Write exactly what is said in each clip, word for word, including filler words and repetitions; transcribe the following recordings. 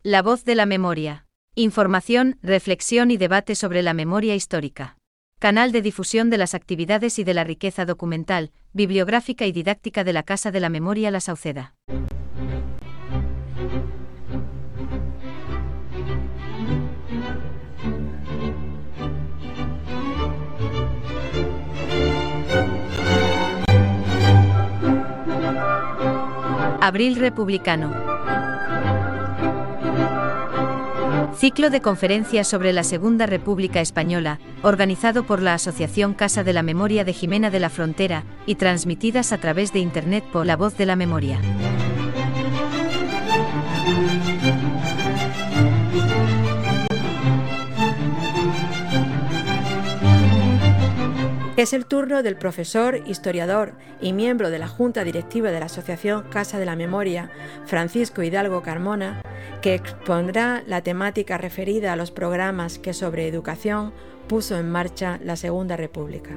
La voz de la memoria. Información, reflexión y debate sobre la memoria histórica. Canal de difusión de las actividades y de la riqueza documental, bibliográfica y didáctica de la Casa de la Memoria La Sauceda. Abril republicano. Ciclo de conferencias sobre la Segunda República Española, organizado por la Asociación Casa de la Memoria de Jimena de la Frontera, y transmitidas a través de Internet por La Voz de la Memoria. Es el turno del profesor, historiador y miembro de la Junta Directiva de la Asociación Casa de la Memoria, Francisco Hidalgo Carmona, que expondrá la temática referida a los programas que sobre educación puso en marcha la Segunda República.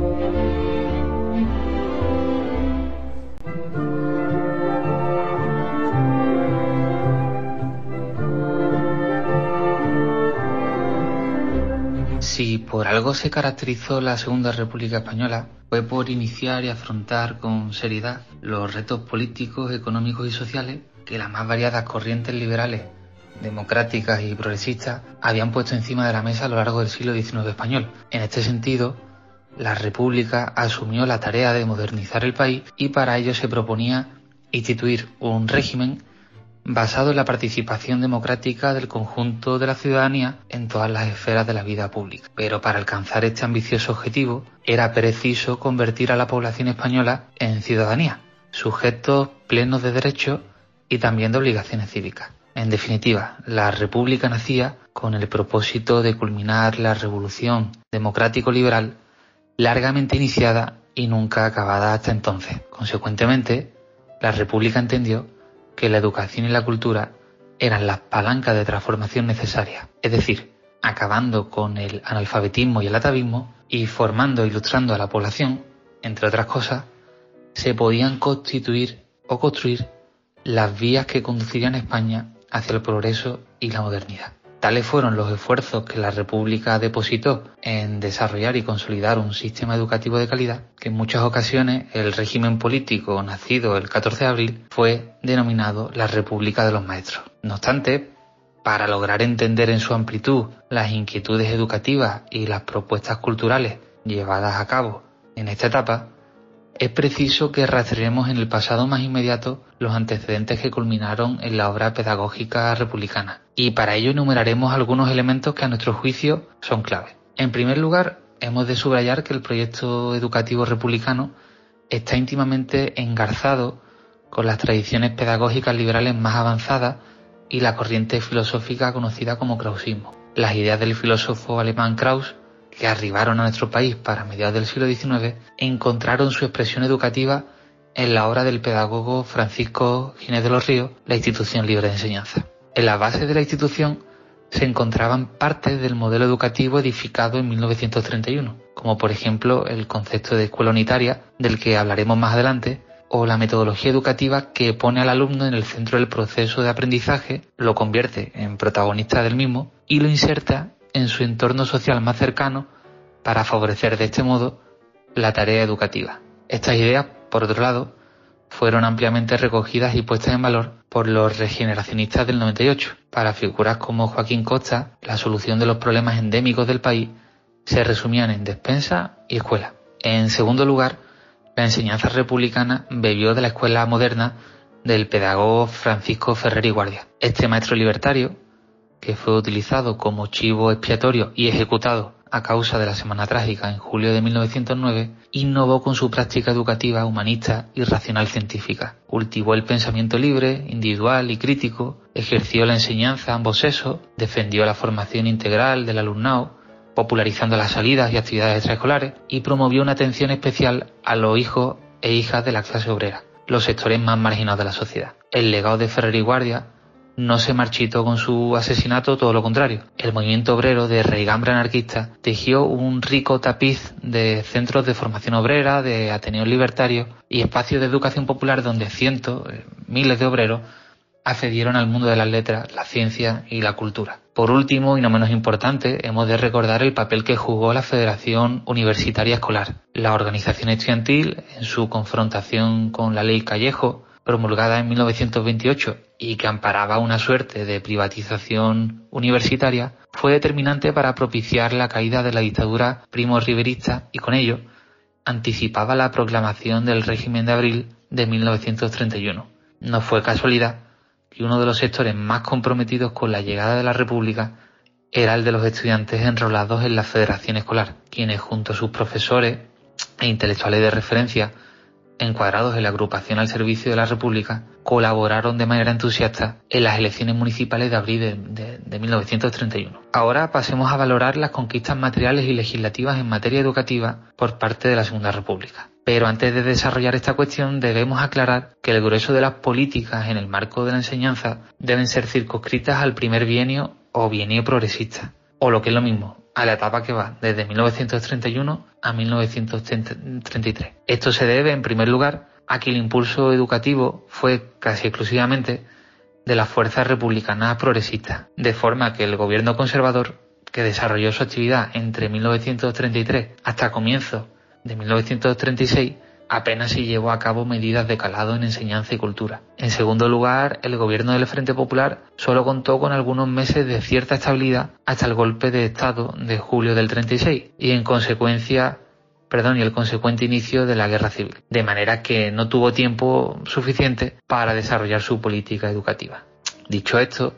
Si por algo se caracterizó la Segunda República Española, fue por iniciar y afrontar con seriedad los retos políticos, económicos y sociales que las más variadas corrientes liberales, democráticas y progresistas habían puesto encima de la mesa a lo largo del siglo diecinueve español. En este sentido, la República asumió la tarea de modernizar el país y para ello se proponía instituir un régimen basado en la participación democrática del conjunto de la ciudadanía en todas las esferas de la vida pública. Pero para alcanzar este ambicioso objetivo era preciso convertir a la población española en ciudadanía, sujetos plenos de derechos y también de obligaciones cívicas. En definitiva, la República nacía con el propósito de culminar la revolución democrático-liberal largamente iniciada y nunca acabada hasta entonces. Consecuentemente, la República entendió que la educación y la cultura eran las palancas de transformación necesarias, es decir, acabando con el analfabetismo y el atavismo y formando e ilustrando a la población, entre otras cosas, se podían constituir o construir las vías que conducirían a España hacia el progreso y la modernidad. Tales fueron los esfuerzos que la República depositó en desarrollar y consolidar un sistema educativo de calidad, que en muchas ocasiones el régimen político nacido el catorce de abril fue denominado la República de los Maestros. No obstante, para lograr entender en su amplitud las inquietudes educativas y las propuestas culturales llevadas a cabo en esta etapa, es preciso que rastreemos en el pasado más inmediato los antecedentes que culminaron en la obra pedagógica republicana, y para ello enumeraremos algunos elementos que a nuestro juicio son clave. En primer lugar, hemos de subrayar que el proyecto educativo republicano está íntimamente engarzado con las tradiciones pedagógicas liberales más avanzadas y la corriente filosófica conocida como krausismo. Las ideas del filósofo alemán Krauss, que arribaron a nuestro país para mediados del siglo diecinueve, encontraron su expresión educativa en la obra del pedagogo Francisco Ginés de los Ríos, La Institución Libre de Enseñanza. En la base de la institución se encontraban partes del modelo educativo edificado en mil novecientos treinta y uno, como por ejemplo el concepto de escuela unitaria, del que hablaremos más adelante, o la metodología educativa que pone al alumno en el centro del proceso de aprendizaje, lo convierte en protagonista del mismo y lo inserta en su entorno social más cercano para favorecer de este modo la tarea educativa. Estas ideas, por otro lado, fueron ampliamente recogidas y puestas en valor por los regeneracionistas del noventa y ocho. Para figuras como Joaquín Costa, la solución de los problemas endémicos del país se resumían en despensa y escuela. En segundo lugar, la enseñanza republicana bebió de la escuela moderna del pedagogo Francisco Ferrer y Guardia. Este maestro libertario, que fue utilizado como chivo expiatorio y ejecutado a causa de la Semana Trágica en julio de mil novecientos nueve, innovó con su práctica educativa humanista y racional científica. Cultivó el pensamiento libre, individual y crítico, ejerció la enseñanza a ambos sexos, defendió la formación integral del alumnado, popularizando las salidas y actividades extraescolares, y promovió una atención especial a los hijos e hijas de la clase obrera, los sectores más marginados de la sociedad. El legado de Ferrer y Guardia no se marchitó con su asesinato, todo lo contrario. El movimiento obrero de raigambre anarquista tejió un rico tapiz de centros de formación obrera, de ateneos libertarios y espacios de educación popular donde cientos, miles de obreros accedieron al mundo de las letras, la ciencia y la cultura. Por último, y no menos importante, hemos de recordar el papel que jugó la Federación Universitaria Escolar, la organización estudiantil en su confrontación con la Ley Callejo, promulgada en mil novecientos veintiocho y que amparaba una suerte de privatización universitaria, fue determinante para propiciar la caída de la dictadura primo-riverista y con ello anticipaba la proclamación del régimen de abril de mil novecientos treinta y uno. No fue casualidad que uno de los sectores más comprometidos con la llegada de la República era el de los estudiantes enrolados en la Federación Escolar, quienes junto a sus profesores e intelectuales de referencia, encuadrados en la agrupación al servicio de la República, colaboraron de manera entusiasta en las elecciones municipales de abril de, de, de mil novecientos treinta y uno. Ahora pasemos a valorar las conquistas materiales y legislativas en materia educativa por parte de la Segunda República. Pero antes de desarrollar esta cuestión debemos aclarar que el grueso de las políticas en el marco de la enseñanza deben ser circunscritas al primer bienio o bienio progresista, o lo que es lo mismo, a la etapa que va desde mil novecientos treinta y uno a mil novecientos treinta y tres. Esto se debe, en primer lugar, a que el impulso educativo fue casi exclusivamente de las fuerzas republicanas progresistas, de forma que el gobierno conservador, que desarrolló su actividad entre mil novecientos treinta y tres hasta comienzos de mil novecientos treinta y seis, apenas si llevó a cabo medidas de calado en enseñanza y cultura. En segundo lugar, el gobierno del Frente Popular solo contó con algunos meses de cierta estabilidad hasta el golpe de Estado de julio del treinta y seis y en consecuencia, perdón, y el consecuente inicio de la Guerra Civil, de manera que no tuvo tiempo suficiente para desarrollar su política educativa. Dicho esto,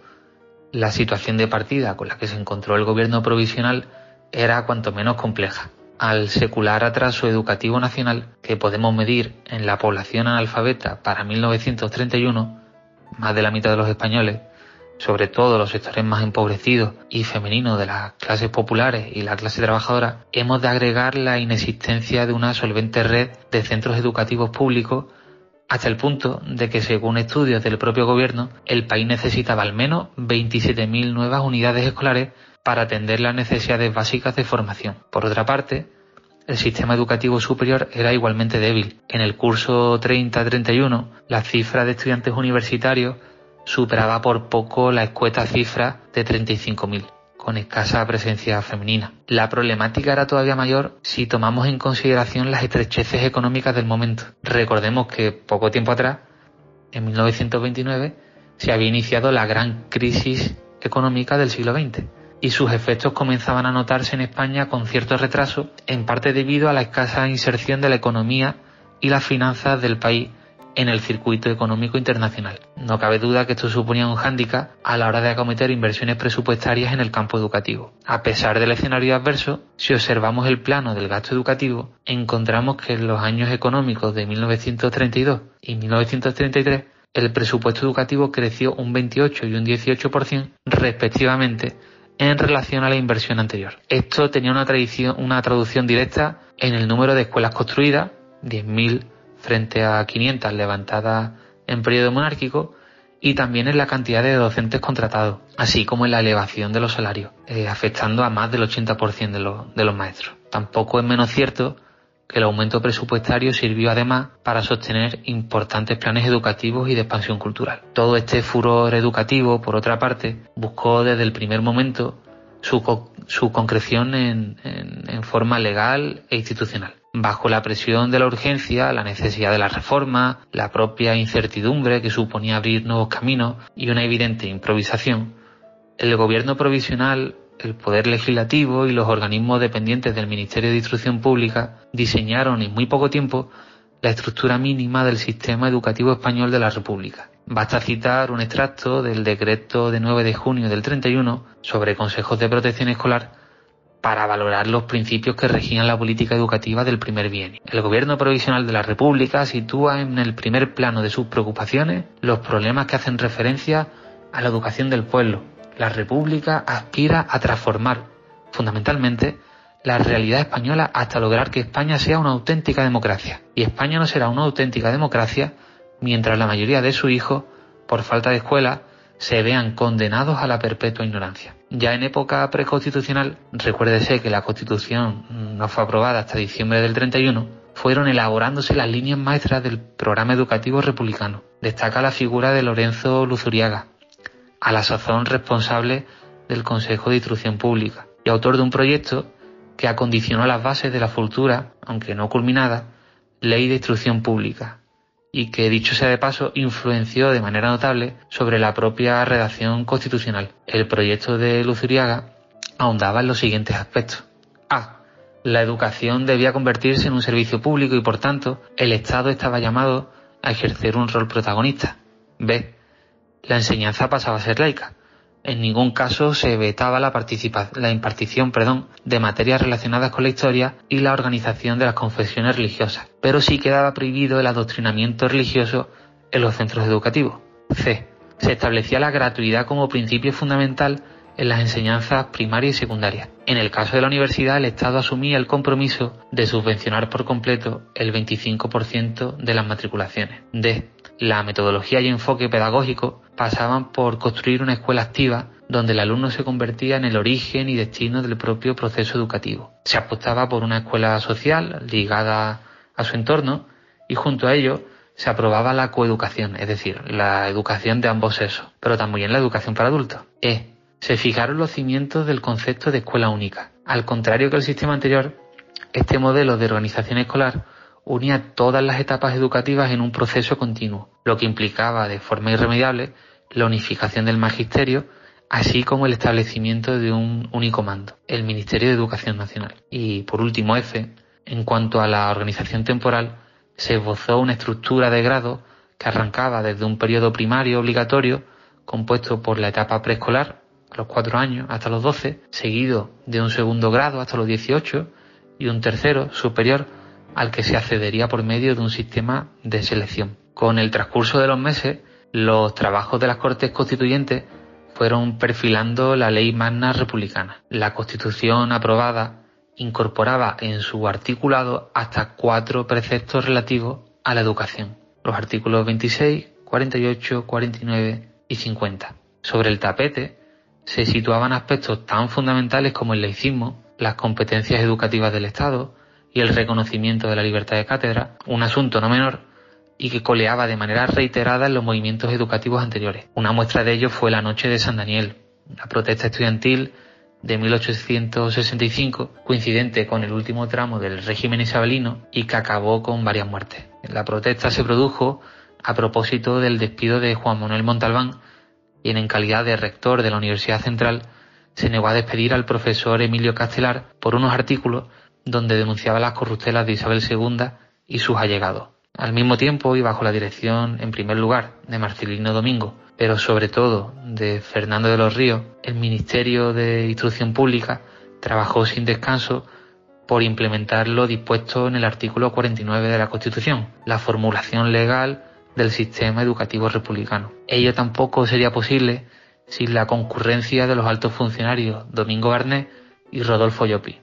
la situación de partida con la que se encontró el gobierno provisional era cuanto menos compleja. Al secular atraso educativo nacional que podemos medir en la población analfabeta para mil novecientos treinta y uno, más de la mitad de los españoles, sobre todo los sectores más empobrecidos y femeninos de las clases populares y la clase trabajadora, hemos de agregar la inexistencia de una solvente red de centros educativos públicos hasta el punto de que, según estudios del propio gobierno, el país necesitaba al menos veintisiete mil nuevas unidades escolares para atender las necesidades básicas de formación. Por otra parte, el sistema educativo superior era igualmente débil. En el curso treinta treinta y uno, la cifra de estudiantes universitarios superaba por poco la escueta cifra de treinta y cinco mil, con escasa presencia femenina. La problemática era todavía mayor si tomamos en consideración las estrecheces económicas del momento. Recordemos que poco tiempo atrás, en mil novecientos veintinueve, se había iniciado la gran crisis económica del siglo veinte. Y sus efectos comenzaban a notarse en España con cierto retraso, en parte debido a la escasa inserción de la economía y las finanzas del país en el circuito económico internacional. No cabe duda que esto suponía un hándicap a la hora de acometer inversiones presupuestarias en el campo educativo. A pesar del escenario adverso, si observamos el plano del gasto educativo, encontramos que en los años económicos de mil novecientos treinta y dos y mil novecientos treinta y tres, el presupuesto educativo creció un veintiocho y un dieciocho por ciento respectivamente, en relación a la inversión anterior. Esto tenía una, tradición, una traducción directa en el número de escuelas construidas, diez mil frente a quinientas levantadas en periodo monárquico, y también en la cantidad de docentes contratados, así como en la elevación de los salarios, eh, afectando a más del ochenta por ciento de los, de los maestros. Tampoco es menos cierto que el aumento presupuestario sirvió además para sostener importantes planes educativos y de expansión cultural. Todo este furor educativo, por otra parte, buscó desde el primer momento su, co- su concreción en, en, en forma legal e institucional. Bajo la presión de la urgencia, la necesidad de la reforma, la propia incertidumbre que suponía abrir nuevos caminos y una evidente improvisación, el gobierno provisional, el Poder Legislativo y los organismos dependientes del Ministerio de Instrucción Pública diseñaron en muy poco tiempo la estructura mínima del sistema educativo español de la República. Basta citar un extracto del decreto de nueve de junio del treinta y uno sobre consejos de protección escolar para valorar los principios que regían la política educativa del primer bienio. El Gobierno Provisional de la República sitúa en el primer plano de sus preocupaciones los problemas que hacen referencia a la educación del pueblo. La República aspira a transformar, fundamentalmente, la realidad española hasta lograr que España sea una auténtica democracia. Y España no será una auténtica democracia mientras la mayoría de sus hijos, por falta de escuela, se vean condenados a la perpetua ignorancia. Ya en época preconstitucional, recuérdese que la Constitución no fue aprobada hasta diciembre del treinta y uno, fueron elaborándose las líneas maestras del programa educativo republicano. Destaca la figura de Lorenzo Luzuriaga, a la sazón responsable del Consejo de Instrucción Pública y autor de un proyecto que acondicionó las bases de la futura, aunque no culminada, Ley de Instrucción Pública, y que, dicho sea de paso, influenció de manera notable sobre la propia redacción constitucional. El proyecto de Luzuriaga ahondaba en los siguientes aspectos. A. La educación debía convertirse en un servicio público y, por tanto, el Estado estaba llamado a ejercer un rol protagonista. B. La enseñanza pasaba a ser laica. En ningún caso se vetaba la, participa- la impartición perdón, de materias relacionadas con la historia y la organización de las confesiones religiosas, pero sí quedaba prohibido el adoctrinamiento religioso en los centros educativos. C. Se establecía la gratuidad como principio fundamental en las enseñanzas primarias y secundarias. En el caso de la universidad, el Estado asumía el compromiso de subvencionar por completo el veinticinco por ciento de las matriculaciones. D. La metodología y enfoque pedagógico pasaban por construir una escuela activa donde el alumno se convertía en el origen y destino del propio proceso educativo. Se apostaba por una escuela social ligada a su entorno y junto a ello se aprobaba la coeducación, es decir, la educación de ambos sexos, pero también la educación para adultos. E. Se fijaron los cimientos del concepto de escuela única. Al contrario que el sistema anterior, este modelo de organización escolar unía todas las etapas educativas en un proceso continuo, lo que implicaba de forma irremediable la unificación del magisterio, así como el establecimiento de un único mando, el Ministerio de Educación Nacional. Y por último, F, en cuanto a la organización temporal, se esbozó una estructura de grado que arrancaba desde un periodo primario obligatorio compuesto por la etapa preescolar, a los cuatro años hasta los doce, seguido de un segundo grado hasta los dieciocho y un tercero superior al que se accedería por medio de un sistema de selección. Con el transcurso de los meses, los trabajos de las Cortes Constituyentes fueron perfilando la ley magna republicana. La Constitución aprobada incorporaba en su articulado hasta cuatro preceptos relativos a la educación, los artículos veintiséis, cuarenta y ocho, cuarenta y nueve y cincuenta. Sobre el tapete se situaban aspectos tan fundamentales como el laicismo, las competencias educativas del Estado y el reconocimiento de la libertad de cátedra, un asunto no menor y que coleaba de manera reiterada en los movimientos educativos anteriores. Una muestra de ello fue la Noche de San Daniel, la protesta estudiantil de mil ochocientos sesenta y cinco, coincidente con el último tramo del régimen isabelino y que acabó con varias muertes. La protesta se produjo a propósito del despido de Juan Manuel Montalbán, quien en calidad de rector de la Universidad Central se negó a despedir al profesor Emilio Castelar por unos artículos donde denunciaba las corruptelas de Isabel segunda y sus allegados. Al mismo tiempo, y bajo la dirección, en primer lugar, de Marcelino Domingo, pero sobre todo de Fernando de los Ríos, el Ministerio de Instrucción Pública trabajó sin descanso por implementar lo dispuesto en el artículo cuarenta y nueve de la Constitución, la formulación legal del sistema educativo republicano. Ello tampoco sería posible sin la concurrencia de los altos funcionarios Domingo Barnet y Rodolfo Llopis.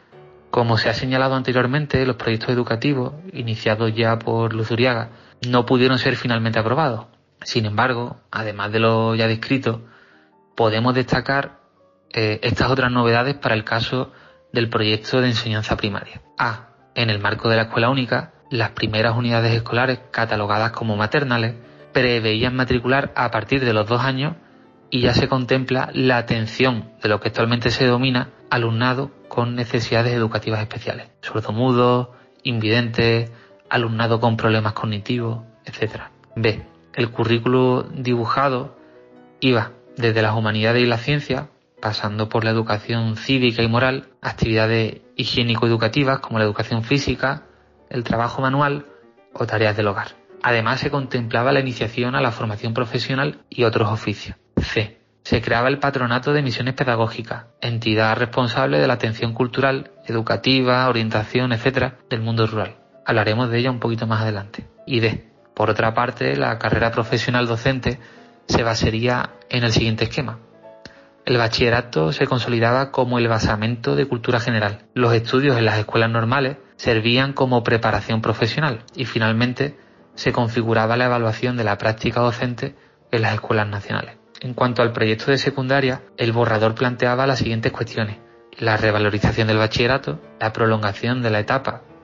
Como se ha señalado anteriormente, los proyectos educativos, iniciados ya por Luzuriaga, no pudieron ser finalmente aprobados. Sin embargo, además de lo ya descrito, podemos destacar eh, estas otras novedades para el caso del proyecto de enseñanza primaria. A. En el marco de la escuela única, las primeras unidades escolares, catalogadas como maternales, preveían matricular a partir de los dos años y ya se contempla la atención de lo que actualmente se denomina alumnado con necesidades educativas especiales, sordomudos, invidentes, alumnado con problemas cognitivos, etcétera. B. El currículo dibujado iba desde las humanidades y la ciencia, pasando por la educación cívica y moral, actividades higiénico-educativas como la educación física, el trabajo manual o tareas del hogar. Además, se contemplaba la iniciación a la formación profesional y otros oficios. C. Se creaba el Patronato de Misiones Pedagógicas, entidad responsable de la atención cultural, educativa, orientación, etcétera, del mundo rural. Hablaremos de ella un poquito más adelante. Y D. Por otra parte, la carrera profesional docente se basaría en el siguiente esquema. El bachillerato se consolidaba como el basamento de cultura general. Los estudios en las escuelas normales servían como preparación profesional y finalmente se configuraba la evaluación de la práctica docente en las escuelas nacionales. En cuanto al proyecto de secundaria, el borrador planteaba las siguientes cuestiones: la revalorización del bachillerato, la prolongación de la etapa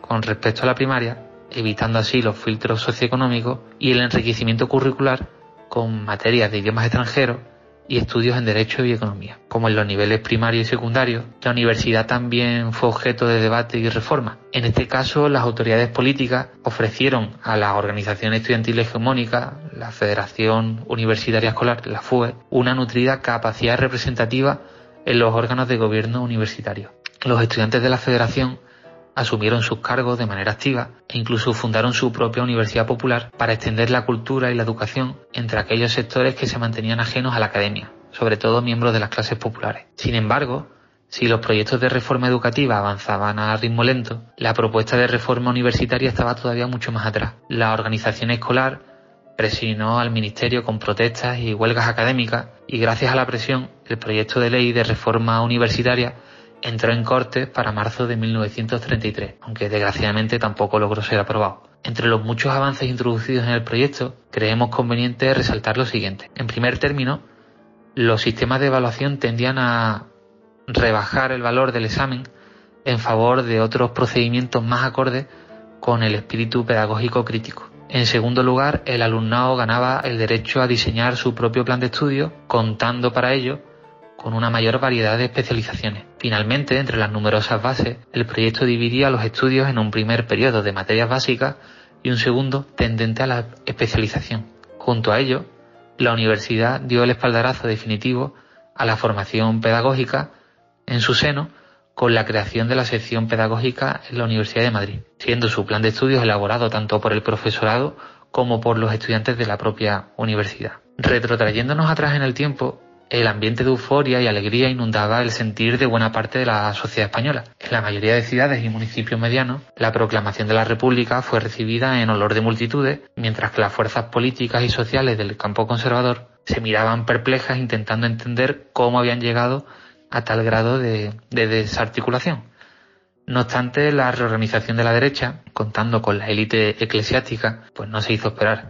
con respecto a la primaria, evitando así los filtros socioeconómicos y el enriquecimiento curricular con materias de idiomas extranjeros y estudios en Derecho y Economía. Como en los niveles primarios y secundarios, la universidad también fue objeto de debate y reforma. En este caso, las autoridades políticas ofrecieron a las organizaciones estudiantiles hegemónicas, la Federación Universitaria Escolar, la F U E, una nutrida capacidad representativa en los órganos de gobierno universitarios. Los estudiantes de la Federación asumieron sus cargos de manera activa e incluso fundaron su propia universidad popular para extender la cultura y la educación entre aquellos sectores que se mantenían ajenos a la academia, sobre todo miembros de las clases populares. Sin embargo, si los proyectos de reforma educativa avanzaban a ritmo lento, la propuesta de reforma universitaria estaba todavía mucho más atrás. La organización escolar presionó al ministerio con protestas y huelgas académicas y gracias a la presión, el proyecto de ley de reforma universitaria entró en Cortes para marzo de mil novecientos treinta y tres, aunque desgraciadamente tampoco logró ser aprobado. Entre los muchos avances introducidos en el proyecto, creemos conveniente resaltar lo siguiente. En primer término, los sistemas de evaluación tendían a rebajar el valor del examen en favor de otros procedimientos más acordes con el espíritu pedagógico crítico. En segundo lugar, el alumnado ganaba el derecho a diseñar su propio plan de estudio, contando para ello con una mayor variedad de especializaciones. Finalmente, entre las numerosas bases, el proyecto dividía los estudios en un primer periodo de materias básicas y un segundo tendente a la especialización. Junto a ello, la universidad dio el espaldarazo definitivo a la formación pedagógica en su seno con la creación de la sección pedagógica en la Universidad de Madrid, siendo su plan de estudios elaborado tanto por el profesorado como por los estudiantes de la propia universidad. Retrotrayéndonos atrás en el tiempo, el ambiente de euforia y alegría inundaba el sentir de buena parte de la sociedad española. En la mayoría de ciudades y municipios medianos, la proclamación de la República fue recibida en olor de multitudes, mientras que las fuerzas políticas y sociales del campo conservador se miraban perplejas intentando entender cómo habían llegado a tal grado de, de desarticulación. No obstante, la reorganización de la derecha, contando con la élite eclesiástica, pues no se hizo esperar.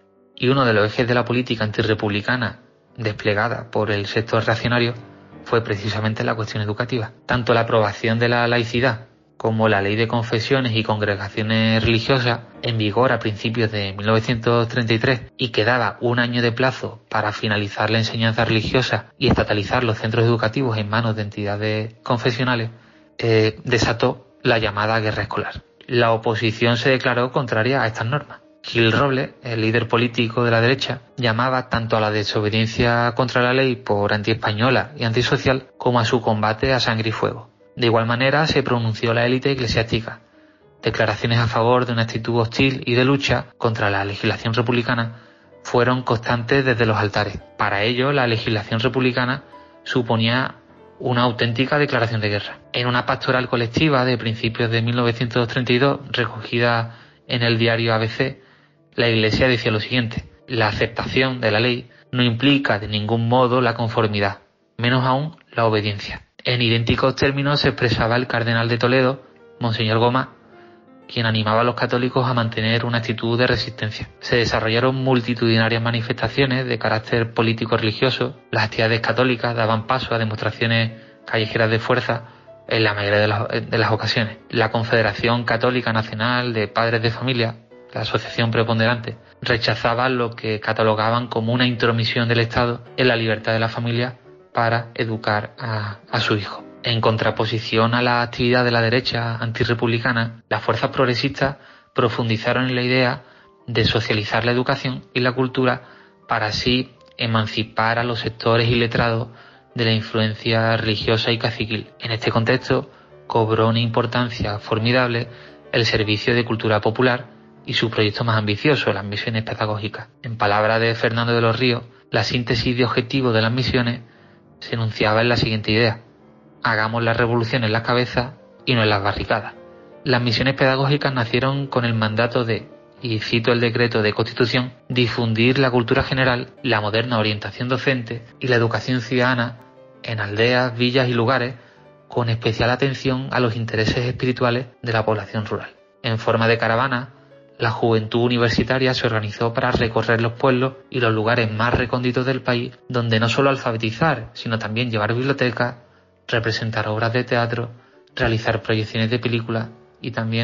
Y uno de los ejes de la política antirrepublicana desplegada por el sector reaccionario fue precisamente la cuestión educativa. Tanto la aprobación de la laicidad como la ley de confesiones y congregaciones religiosas, en vigor a principios de mil novecientos treinta y tres y que daba un año de plazo para finalizar la enseñanza religiosa y estatalizar los centros educativos en manos de entidades confesionales, eh, desató la llamada guerra escolar. La oposición se declaró contraria a estas normas. Gil Robles, el líder político de la derecha, llamaba tanto a la desobediencia contra la ley por antiespañola y antisocial como a su combate a sangre y fuego. De igual manera se pronunció la élite eclesiástica. Declaraciones a favor de una actitud hostil y de lucha contra la legislación republicana fueron constantes desde los altares. Para ello, la legislación republicana suponía una auténtica declaración de guerra. En una pastoral colectiva de principios de mil novecientos treinta y dos, recogida en el diario A B C, la Iglesia decía lo siguiente: la aceptación de la ley no implica de ningún modo la conformidad, menos aún la obediencia. En idénticos términos se expresaba el cardenal de Toledo, Monseñor Gomá, quien animaba a los católicos a mantener una actitud de resistencia. Se desarrollaron multitudinarias manifestaciones de carácter político-religioso. Las actividades católicas daban paso a demostraciones callejeras de fuerza en la mayoría de las, de las ocasiones. La Confederación Católica Nacional de Padres de Familia, la asociación preponderante, rechazaba lo que catalogaban como una intromisión del Estado en la libertad de la familia para educar a, a su hijo. En contraposición a la actividad de la derecha antirrepublicana, las fuerzas progresistas profundizaron en la idea de socializar la educación y la cultura para así emancipar a los sectores iletrados de la influencia religiosa y caciquil. En este contexto, cobró una importancia formidable el servicio de cultura popular y su proyecto más ambicioso, las misiones pedagógicas. En palabras de Fernando de los Ríos, la síntesis de objetivos de las misiones se enunciaba en la siguiente idea: hagamos la revolución en las cabezas y no en las barricadas. Las misiones pedagógicas nacieron con el mandato de, y cito el decreto de Constitución, difundir la cultura general, la moderna orientación docente y la educación ciudadana en aldeas, villas y lugares, con especial atención a los intereses espirituales de la población rural. En forma de caravana, la juventud universitaria se organizó para recorrer los pueblos y los lugares más recónditos del país, donde no solo alfabetizar, sino también llevar bibliotecas, representar obras de teatro, realizar proyecciones de películas y también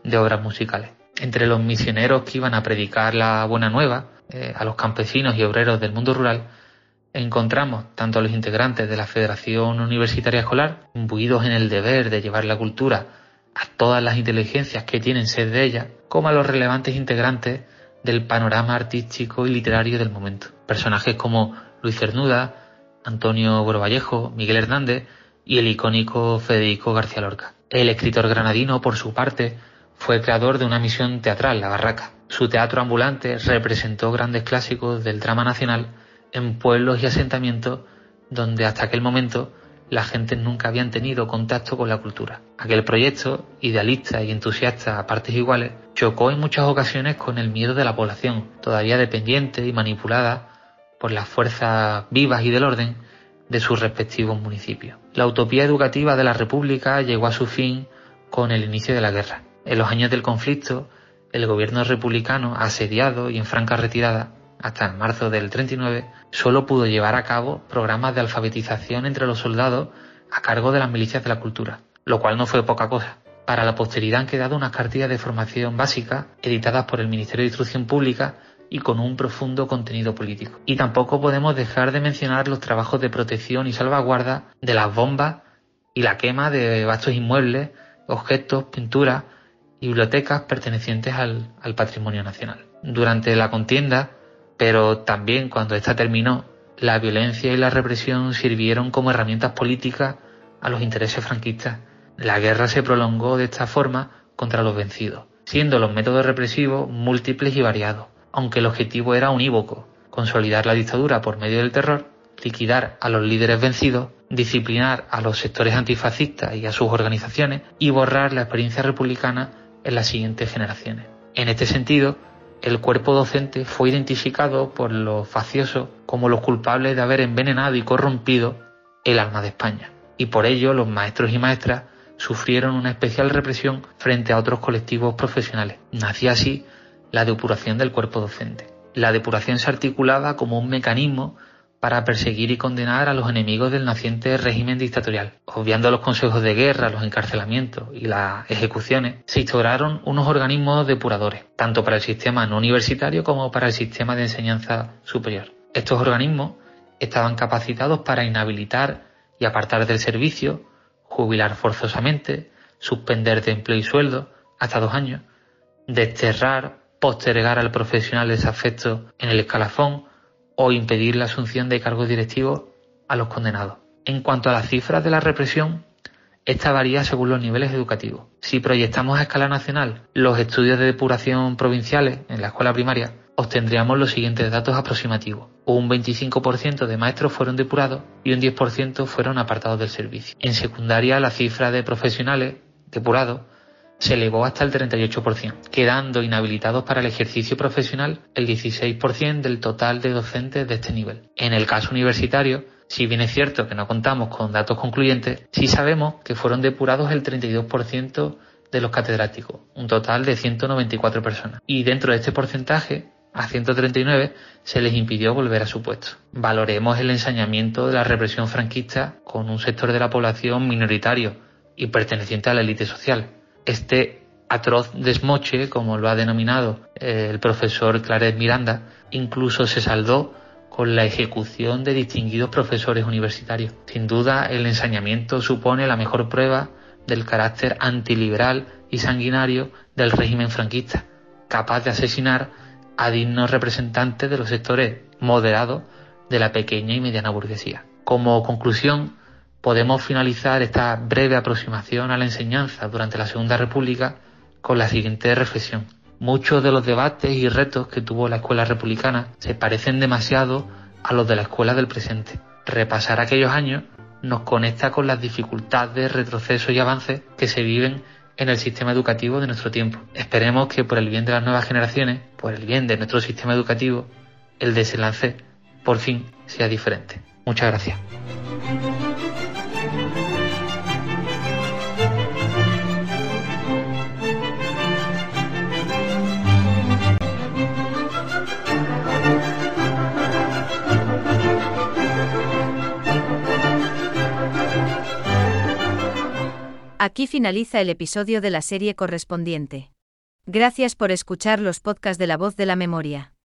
de obras musicales. Entre los misioneros que iban a predicar la buena nueva eh, a los campesinos y obreros del mundo rural, encontramos tanto a los integrantes de la Federación Universitaria Escolar, imbuidos en el deber de llevar la cultura a todas las inteligencias que tienen sed de ella, como a los relevantes integrantes del panorama artístico y literario del momento. Personajes como Luis Cernuda, Antonio Buero Vallejo, Miguel Hernández y el icónico Federico García Lorca. El escritor granadino, por su parte, fue creador de una misión teatral, La Barraca. Su teatro ambulante representó grandes clásicos del drama nacional en pueblos y asentamientos donde hasta aquel momento la gente nunca habían tenido contacto con la cultura. Aquel proyecto, idealista y entusiasta a partes iguales, chocó en muchas ocasiones con el miedo de la población, todavía dependiente y manipulada por las fuerzas vivas y del orden de sus respectivos municipios. La utopía educativa de la República llegó a su fin con el inicio de la guerra. En los años del conflicto, el gobierno republicano, asediado y en franca retirada, hasta marzo del treinta y nueve, solo pudo llevar a cabo programas de alfabetización entre los soldados a cargo de las milicias de la cultura, lo cual no fue poca cosa. Para la posteridad han quedado unas cartillas de formación básica editadas por el Ministerio de Instrucción Pública y con un profundo contenido político. Y tampoco podemos dejar de mencionar los trabajos de protección y salvaguarda de las bombas y la quema de vastos inmuebles, objetos, pinturas y bibliotecas pertenecientes al, al patrimonio nacional. Durante la contienda, pero también cuando ésta terminó, la violencia y la represión sirvieron como herramientas políticas a los intereses franquistas. La guerra se prolongó de esta forma contra los vencidos, siendo los métodos represivos múltiples y variados, aunque el objetivo era unívoco: consolidar la dictadura por medio del terror, liquidar a los líderes vencidos, disciplinar a los sectores antifascistas y a sus organizaciones y borrar la experiencia republicana en las siguientes generaciones. En este sentido, el cuerpo docente fue identificado por los facciosos como los culpables de haber envenenado y corrompido el alma de España. Y por ello los maestros y maestras sufrieron una especial represión frente a otros colectivos profesionales. Nacía así la depuración del cuerpo docente. La depuración se articulaba como un mecanismo para perseguir y condenar a los enemigos del naciente régimen dictatorial. Obviando los consejos de guerra, los encarcelamientos y las ejecuciones, se instauraron unos organismos depuradores, tanto para el sistema no universitario como para el sistema de enseñanza superior. Estos organismos estaban capacitados para inhabilitar y apartar del servicio, jubilar forzosamente, suspender de empleo y sueldo hasta dos años, desterrar, postergar al profesional desafecto en el escalafón o impedir la asunción de cargos directivos a los condenados. En cuanto a las cifras de la represión, esta varía según los niveles educativos. Si proyectamos a escala nacional los estudios de depuración provinciales en la escuela primaria, obtendríamos los siguientes datos aproximativos. Un veinticinco por ciento de maestros fueron depurados y un diez por ciento fueron apartados del servicio. En secundaria, la cifra de profesionales depurados se elevó hasta el treinta y ocho por ciento, quedando inhabilitados para el ejercicio profesional el dieciséis por ciento del total de docentes de este nivel. En el caso universitario, si bien es cierto que no contamos con datos concluyentes, sí sabemos que fueron depurados el treinta y dos por ciento de los catedráticos, un total de ciento noventa y cuatro personas. Y dentro de este porcentaje, a ciento treinta y nueve se les impidió volver a su puesto. Valoremos el ensañamiento de la represión franquista con un sector de la población minoritario y perteneciente a la élite social. Este atroz desmoche, como lo ha denominado el profesor Claret Miranda, incluso se saldó con la ejecución de distinguidos profesores universitarios. Sin duda, el ensañamiento supone la mejor prueba del carácter antiliberal y sanguinario del régimen franquista, capaz de asesinar a dignos representantes de los sectores moderados de la pequeña y mediana burguesía. Como conclusión, podemos finalizar esta breve aproximación a la enseñanza durante la Segunda República con la siguiente reflexión. Muchos de los debates y retos que tuvo la escuela republicana se parecen demasiado a los de la escuela del presente. Repasar aquellos años nos conecta con las dificultades, retrocesos y avances que se viven en el sistema educativo de nuestro tiempo. Esperemos que por el bien de las nuevas generaciones, por el bien de nuestro sistema educativo, el desenlace por fin sea diferente. Muchas gracias. Aquí finaliza el episodio de la serie correspondiente. Gracias por escuchar los podcasts de La Voz de la Memoria.